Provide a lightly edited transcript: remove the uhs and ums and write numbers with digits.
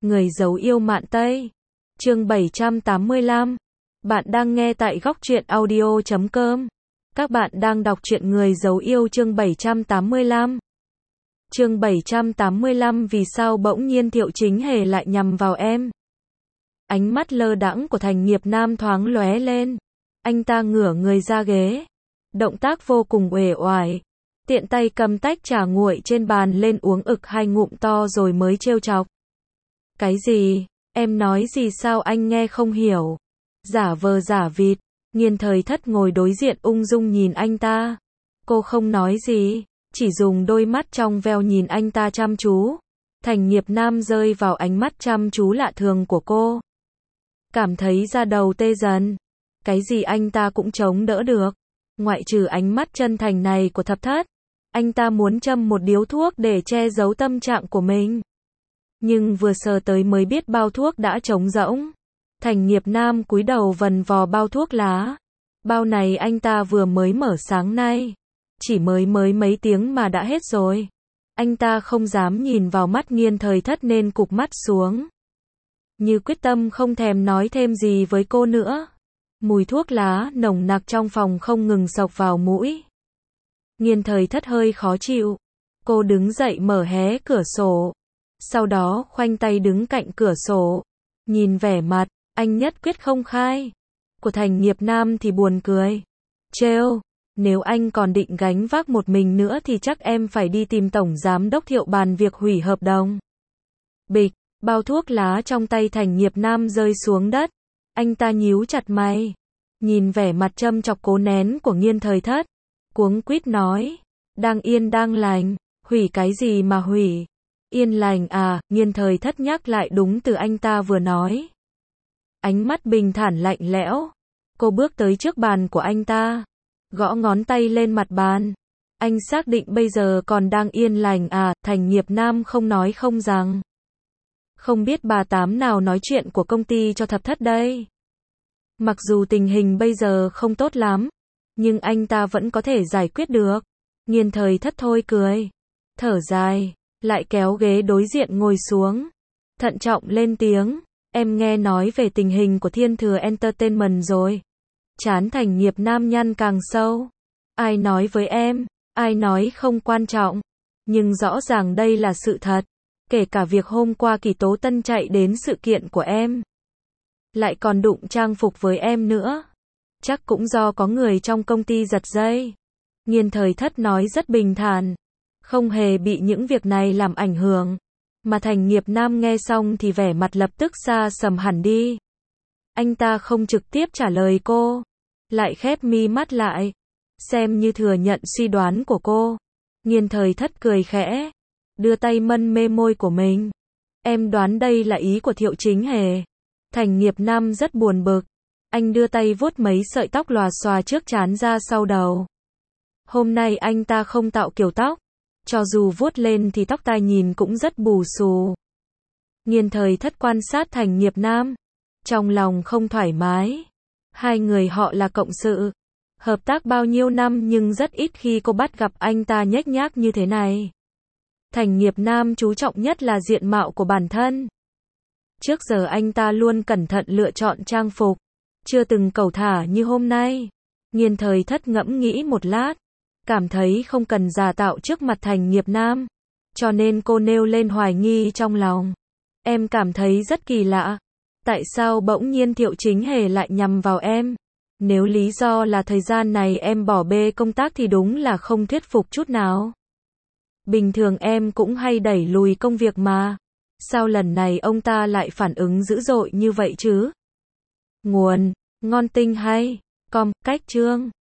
Người giấu yêu mạn Tây. Chương 785. Bạn đang nghe tại Góc Truyện Audio.com. Các bạn đang đọc truyện Người giấu yêu chương 785. Chương 785 vì sao bỗng nhiên Thiệu Chính Hề lại nhằm vào em? Ánh mắt lơ đãng của Thành Nghiệp Nam thoáng lóe lên. Anh ta ngửa người ra ghế. Động tác vô cùng uể oải. Tiện tay cầm tách trà nguội trên bàn lên uống ực 2 ngụm to rồi mới trêu chọc. Cái gì? Em nói gì sao anh nghe không hiểu? Giả vờ giả vịt. Nghiên Thời Thất ngồi đối diện ung dung nhìn anh ta. Cô không nói gì, chỉ dùng đôi mắt trong veo nhìn anh ta chăm chú. Thành Nghiệp Nam rơi vào ánh mắt chăm chú lạ thường của cô. Cảm thấy da đầu tê dần. Cái gì anh ta cũng chống đỡ được. Ngoại trừ ánh mắt chân thành này của Thập Thất. Anh ta muốn châm một điếu thuốc để che giấu tâm trạng của mình. Nhưng vừa sờ tới mới biết bao thuốc đã trống rỗng. Thành Nghiệp Nam cúi đầu vần vò bao thuốc lá. Bao này anh ta vừa mới mở sáng nay. Chỉ mới mấy tiếng mà đã hết rồi. Anh ta không dám nhìn vào mắt Nghiên Thời Thất nên cụp mắt xuống. Như quyết tâm không thèm nói thêm gì với cô nữa. Mùi thuốc lá nồng nặc trong phòng không ngừng xộc vào mũi. Nghiên Thời Thất hơi khó chịu. Cô đứng dậy mở hé cửa sổ. Sau đó khoanh tay đứng cạnh cửa sổ. Nhìn vẻ mặt, anh nhất quyết không khai. Của Thành Nghiệp Nam thì buồn cười. Trêu, nếu anh còn định gánh vác một mình nữa thì chắc em phải đi tìm Tổng Giám Đốc Thiệu bàn việc hủy hợp đồng. Bịch, bao thuốc lá trong tay Thành Nghiệp Nam rơi xuống đất. Anh ta nhíu chặt mày. Nhìn vẻ mặt châm chọc cố nén của Nghiên Thời Thất. Cuống quýt nói. Đang yên đang lành, hủy cái gì mà hủy? Yên lành à, Nghiên Thời Thất nhắc lại đúng từ anh ta vừa nói. Ánh mắt bình thản lạnh lẽo. Cô bước tới trước bàn của anh ta. Gõ ngón tay lên mặt bàn. Anh xác định bây giờ còn đang yên lành à, Thành Nghiệp Nam không nói không rằng. Không biết bà Tám nào nói chuyện của công ty cho Thập Thất đây. Mặc dù tình hình bây giờ không tốt lắm, nhưng anh ta vẫn có thể giải quyết được. Nghiên Thời Thất thôi cười. Thở dài, lại kéo ghế đối diện ngồi xuống. Thận trọng lên tiếng. Em nghe nói về tình hình của Thiên Thừa Entertainment rồi. Trán Thành Nghiệp Nam nhăn càng sâu. Ai nói với em, ai nói không quan trọng. Nhưng rõ ràng đây là sự thật. Kể cả việc hôm qua Kỳ Tố Tân chạy đến sự kiện của em. Lại còn đụng trang phục với em nữa. Chắc cũng do có người trong công ty giật dây. Nghiên Thời Thất nói rất bình thản. Không hề bị những việc này làm ảnh hưởng. Mà Thành Nghiệp Nam nghe xong thì vẻ mặt lập tức xa sầm hẳn đi. Anh ta không trực tiếp trả lời cô. Lại khép mi mắt lại. Xem như thừa nhận suy đoán của cô. Nghiên Thời Thất cười khẽ. Đưa tay mân mê môi của mình. Em đoán đây là ý của Thiệu Chính Hề. Thành Nghiệp Nam rất buồn bực. Anh đưa tay vuốt mấy sợi tóc lòa xòa trước trán ra sau đầu. Hôm nay anh ta không tạo kiểu tóc. Cho dù vuốt lên thì tóc tai nhìn cũng rất bù xù. Nghiên Thời Thất quan sát Thành Nghiệp Nam. Trong lòng không thoải mái. Hai người họ là cộng sự. Hợp tác bao nhiêu năm nhưng rất ít khi cô bắt gặp anh ta nhếch nhác như thế này. Thành Nghiệp Nam chú trọng nhất là diện mạo của bản thân. Trước giờ anh ta luôn cẩn thận lựa chọn trang phục. Chưa từng cẩu thả như hôm nay. Nghiên Thời Thất ngẫm nghĩ một lát. Cảm thấy không cần giả tạo trước mặt Thành Nghiệp Nam. Cho nên cô nêu lên hoài nghi trong lòng. Em cảm thấy rất kỳ lạ. Tại sao bỗng nhiên Thiệu Chính Hề lại nhằm vào em? Nếu lý do là thời gian này em bỏ bê công tác thì đúng là không thuyết phục chút nào. Bình thường em cũng hay đẩy lùi công việc mà. Sao lần này ông ta lại phản ứng dữ dội như vậy chứ? Nguồn: Ngon Tinh hay. Com. Cách chương